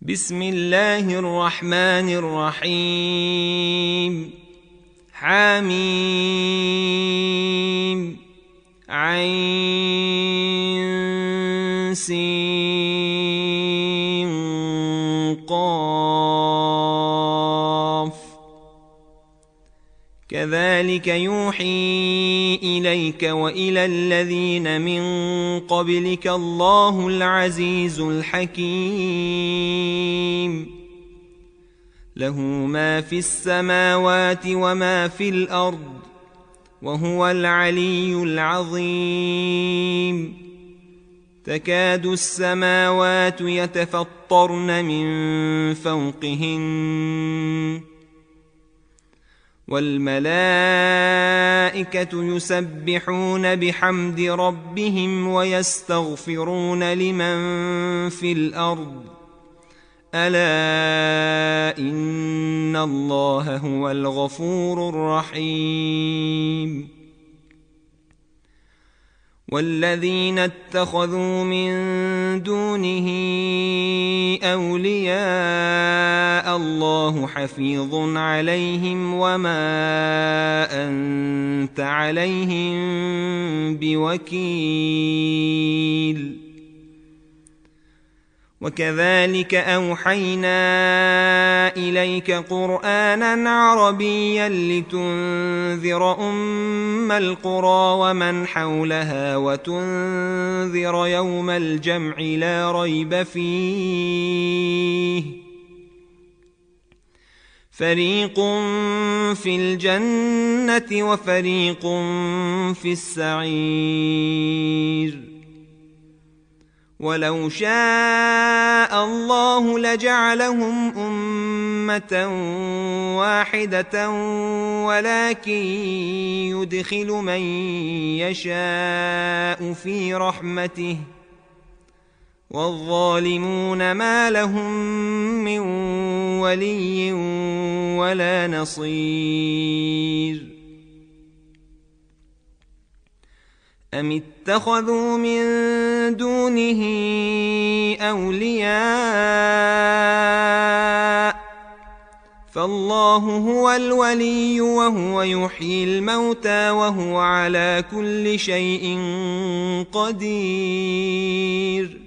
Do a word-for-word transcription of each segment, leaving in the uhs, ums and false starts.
بسم الله الرحمن الرحيم. حميم عين سين قاف. كذلك يوحي إليك وإلى الذين من قبلك الله العزيز الحكيم. له ما في السماوات وما في الأرض وهو العلي العظيم. تكاد السماوات يتفطرن من فوقهن والملائكة يسبحون بحمد ربهم ويستغفرون لمن في الأرض ألا إن الله هو الغفور الرحيم. والذين اتخذوا من دونه أولياء الله حفيظ عليهم وما أنت عليهم بوكيل. وكذلك أوحينا إليك قرآنا عربيا لتنذر أم القرى ومن حولها وتنذر يوم الجمع لا ريب فيه. فريق في الجنة وفريق في السعير. ولو شاء الله لجعلهم أمة واحدة ولكن يدخل من يشاء في رحمته والظالمون ما لهم من ولي ولا نصير. أم اتخذوا من دونه أولياء فالله هو الولي وهو يحيي الموتى وهو على كل شيء قدير.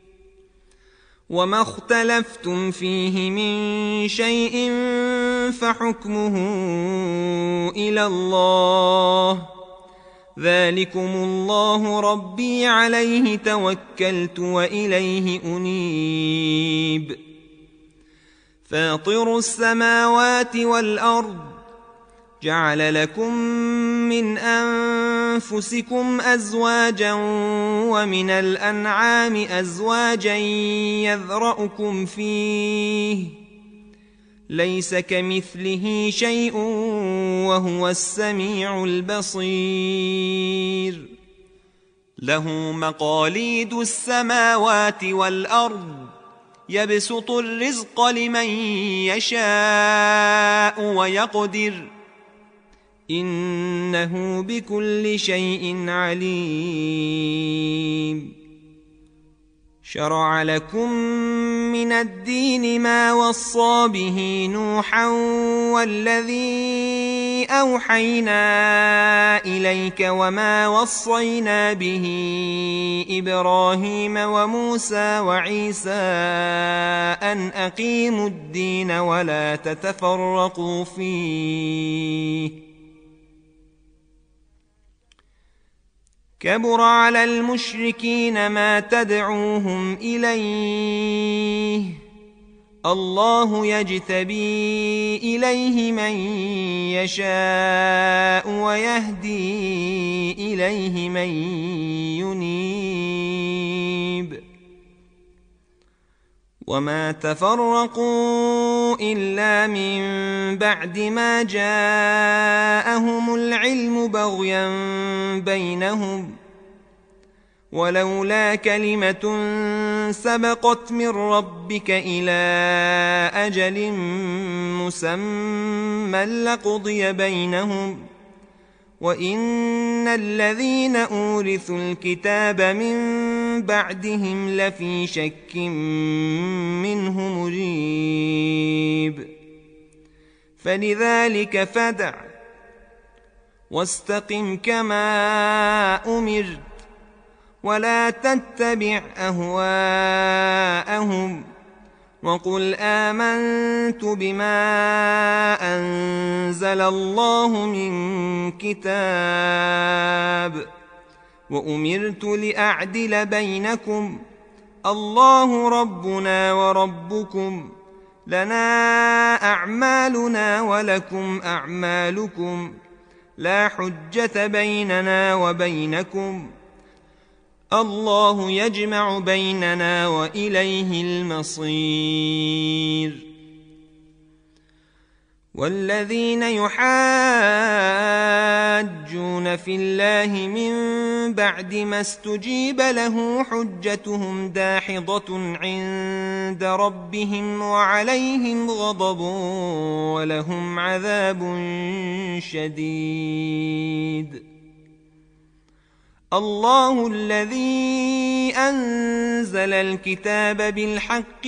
وما اختلفتم فيه من شيء فحكمه إلى الله ذلكم الله ربي عليه توكلت وإليه أنيب. فاطر السماوات والأرض جعل لكم من أنفسكم أزواجا ومن الأنعام أزواجا يذرأكم فيه ليس كمثله شيء وهو السميع البصير. له مقاليد السماوات والأرض يبسط الرزق لمن يشاء ويقدر إنه بكل شيء عليم. شرع لكم من الدين ما وصى به نوحا والذي أوحينا إليك وما وصينا به إبراهيم وموسى وعيسى أن أقيموا الدين ولا تتفرقوا فيه. كبر على المشركين ما تدعوهم إليه الله يجتبي إليه من يشاء ويهدي إليه من ينيب. وما تفرقوا إلا من بعد ما جاءهم العلم بغيا بينهم ولولا كلمة سبقت من ربك إلى أجل مسمى لقضي بينهم وإن الذين أورثوا الكتاب من بعدهم لفي شك منه مريب. فلذلك فادع واستقم كما أمرت ولا تتبع أهواءهم وقل آمنت بما أنزل الله من كتاب وأمرت لأعدل بينكم الله ربنا وربكم لنا أعمالنا ولكم أعمالكم لا حجة بيننا وبينكم الله يجمع بيننا وإليه المصير والذين يحاجون في الله من بعد ما استجيب له حجتهم داحضة عند ربهم وعليهم غضب ولهم عذاب شديد الله الذي أنزل الكتاب بالحق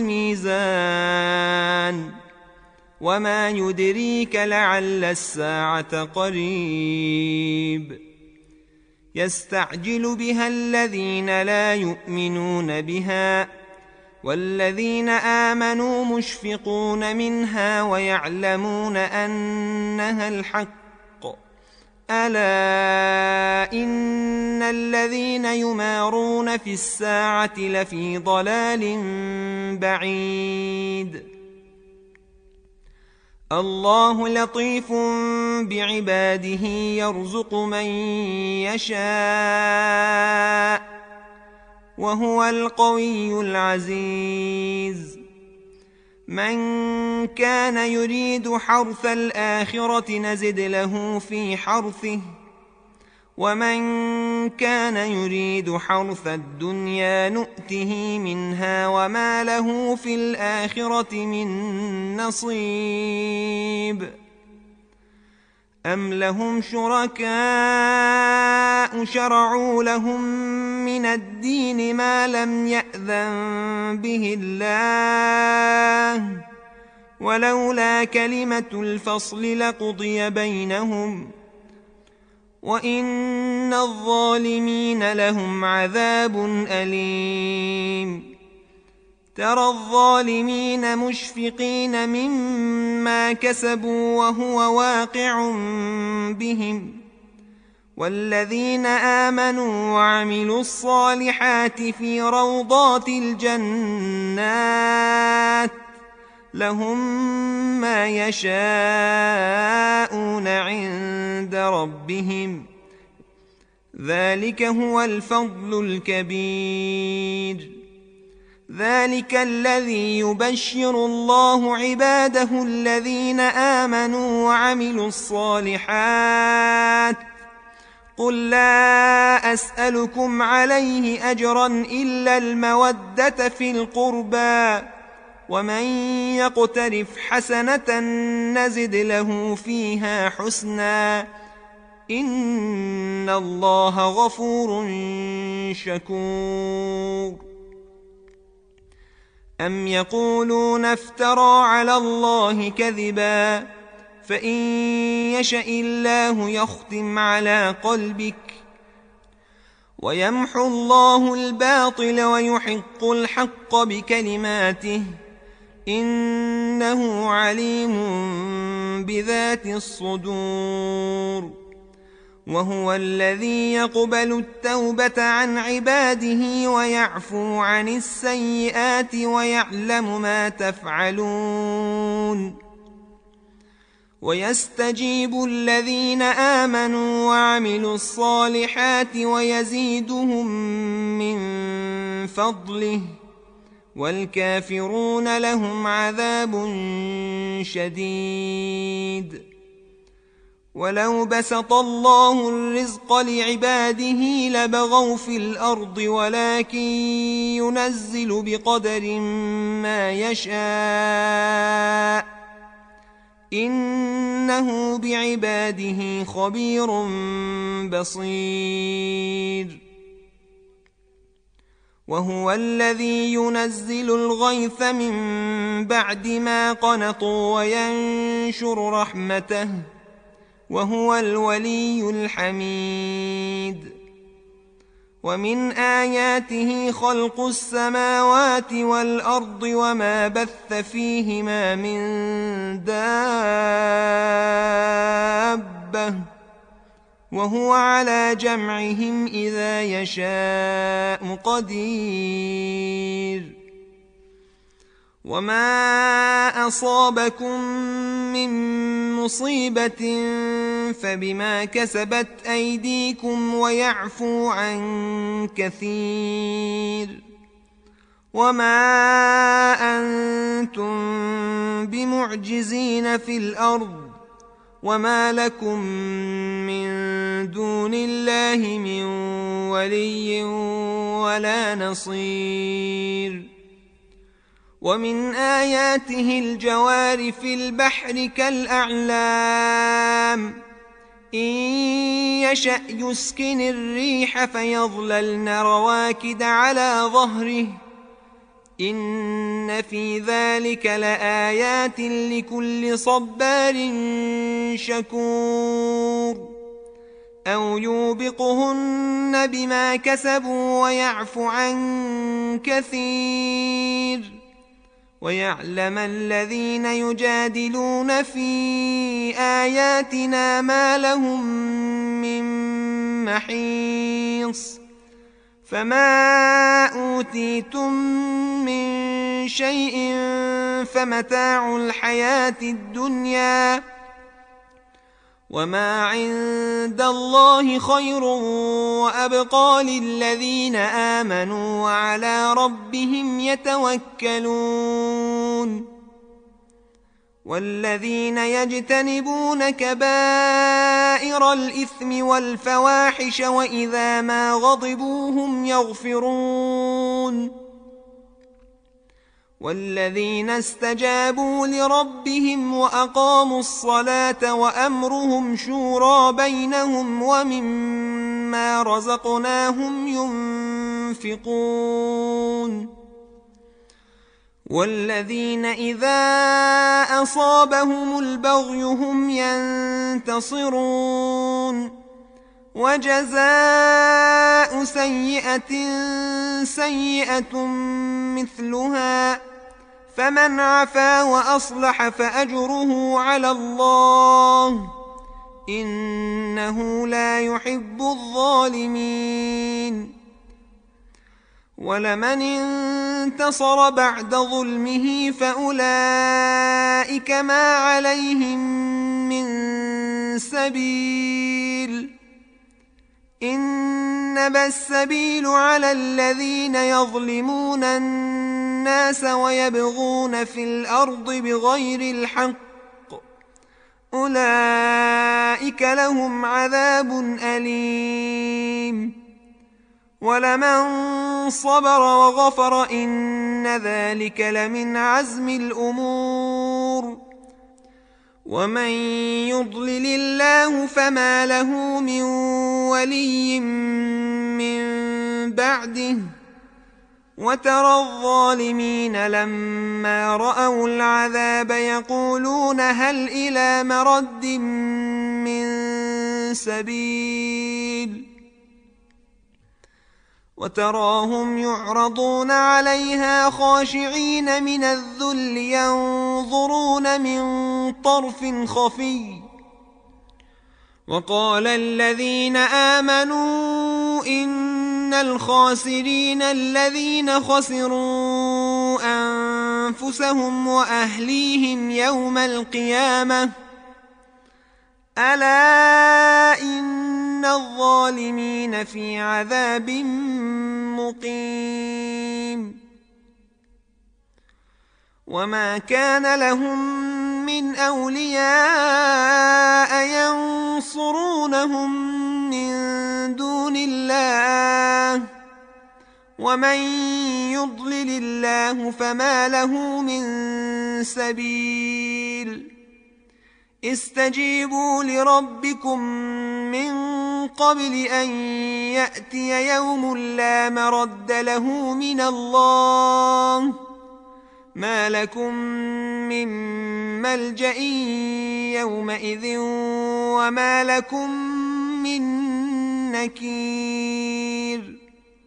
والميزان وما يدريك لعل الساعة قريب يستعجل بها الذين لا يؤمنون بها والذين آمنوا مشفقون منها ويعلمون أنها الحق ألا إن الذين يمارون في الساعة لفي ضلال بعيد الله لطيف بعباده يرزق من يشاء وهو القوي العزيز من كان يريد حرث الآخرة نزد له في حرثه ومن كان يريد حرث الدنيا نؤته منها وما له في الآخرة من نصيب أم لهم شركاء شرعوا لهم من الدين ما لم يأذن به الله ولولا كلمة الفصل لقضي بينهم وإن الظالمين لهم عذاب أليم ترى الظالمين مشفقين مما كسبوا وهو واقع بهم والذين آمنوا وعملوا الصالحات في روضات الجنات لهم ما يشاءون عند ربهم ذلك هو الفضل الكبير ذلك الذي يبشر الله عباده الذين آمنوا وعملوا الصالحات قل لا أسألكم عليه أجرا إلا المودة في القربى ومن يقترف حسنة نزد له فيها حسنا إن الله غفور شكور أم يقولون افترى على الله كذبا فإن يشأ الله يختم على قلبك ويمحو الله الباطل ويحق الحق بكلماته إنه عليم بذات الصدور وهو الذي يقبل التوبة عن عباده ويعفو عن السيئات ويعلم ما تفعلون ويستجيب الذين آمنوا وعملوا الصالحات ويزيدهم من فضله والكافرون لهم عذاب شديد ولو بسط الله الرزق لعباده لبغوا في الأرض ولكن ينزل بقدر ما يشاء إنه بعباده خبير بصير وهو الذي ينزل الغيث من بعد ما قنطوا وينشر رحمته وهو الولي الحميد. ومن آياته خلق السماوات والأرض وما بث فيهما من دابة وهو على جمعهم إذا يشاء قدير. وما أصابكم من مصيبة فبما كسبت أيديكم ويعفو عن كثير. وما أنتم بمعجزين في الأرض وما لكم من دون الله من ولي ولا نصير. ومن آياته الجوار في البحر كالأعلام إن يشأ يسكن الريح فيظللن رواكد على ظهره إن في ذلك لآيات لكل صبار شكور. أو يوبقهن بما كسبوا ويعفو عن كثير ويعلم الذين يجادلون في آياتنا ما لهم من محيص. فما أوتيتم من شيء فمتاع الحياة الدنيا وما عند الله خير وأبقى للذين آمنوا وعلى ربهم يتوكلون. والذين يجتنبون كبائر الإثم والفواحش وإذا ما غضبوا هم يغفرون. والذين استجابوا لربهم وأقاموا الصلاة وأمرهم شورى بينهم ومما رزقناهم ينفقون. والذين إذا أصابهم البغي هم ينتصرون. وجزاء سيئة سيئة مثلها فمن عفا وأصلح فأجره على الله إنه لا يحب الظالمين. ولمن انتصر بعد ظلمه فأولئك ما عليهم من سبيل إنما السبيل على الذين يظلمون الناس ويبغون في الأرض بغير الحق أولئك لهم عذاب أليم. ولمن صبر وغفر إن ذلك لمن عزم الأمور. ومن يضلل الله فما له من ولي من بعده وترى الظالمين لما رأوا العذاب يقولون هل إلى مرد من سبيل وتراهم يعرضون عليها خاشعين من الذل ينظرون من طرف خفي. وقال الذين آمنوا إن الخاسرين الذين خسروا أنفسهم وأهليهم يوم القيامة ألا إن الظالمين في عذاب مقيم. وما كان لهم من أولياء ينصرونهم من دون الله ومن يضلل الله فما له من سبيل. استجيبوا لربكم من قبل أن يأتي يوم لا مرد له من الله ما لكم من ملجأ يومئذ وما لكم من نكير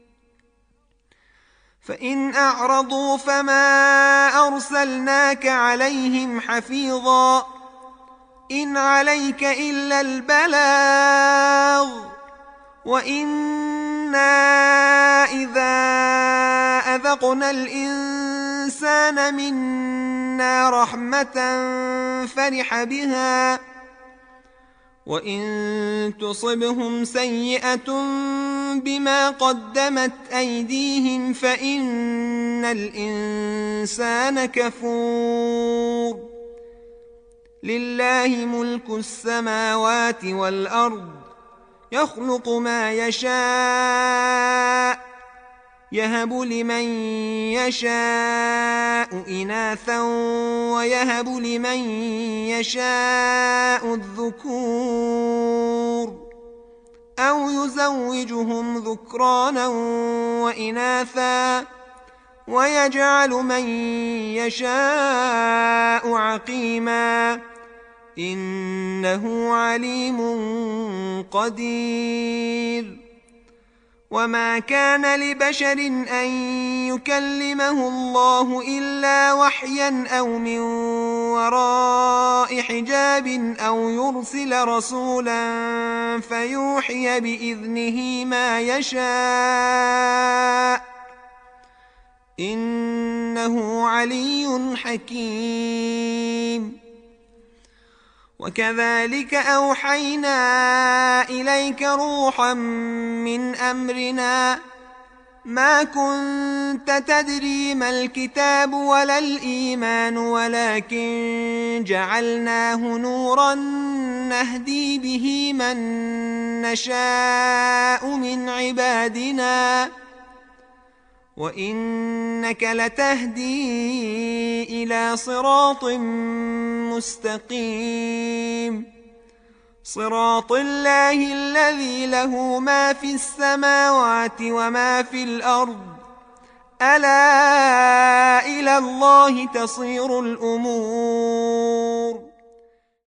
فإن أعرضوا فما أرسلناك عليهم حفيظا إن عليك إلا البلاغ وإنا إذا أذقنا الإنسان منا رحمة فرح بها وإن تصبهم سيئة بما قدمت أيديهم فإن الإنسان كفور لله ملك السماوات والأرض يخلق ما يشاء يهب لمن يشاء إناثا ويهب لمن يشاء الذكور أو يزوجهم ذكرانا وإناثا ويجعل من يشاء عقيما إنه عليم قدير وما كان لبشر أن يكلمه الله إلا وحيا أو من وراء حجاب أو يرسل رسولا فيوحي بإذنه ما يشاء إنه علي حكيم وكذلك أوحينا إليك روحا من أمرنا ما كنت تدري ما الكتاب ولا الإيمان ولكن جعلناه نورا نهدي به من نشاء من عبادنا وإنك لتهدي إلى صراط مستقيم صراط الله الذي له ما في السماوات وما في الأرض ألا إلى الله تصير الأمور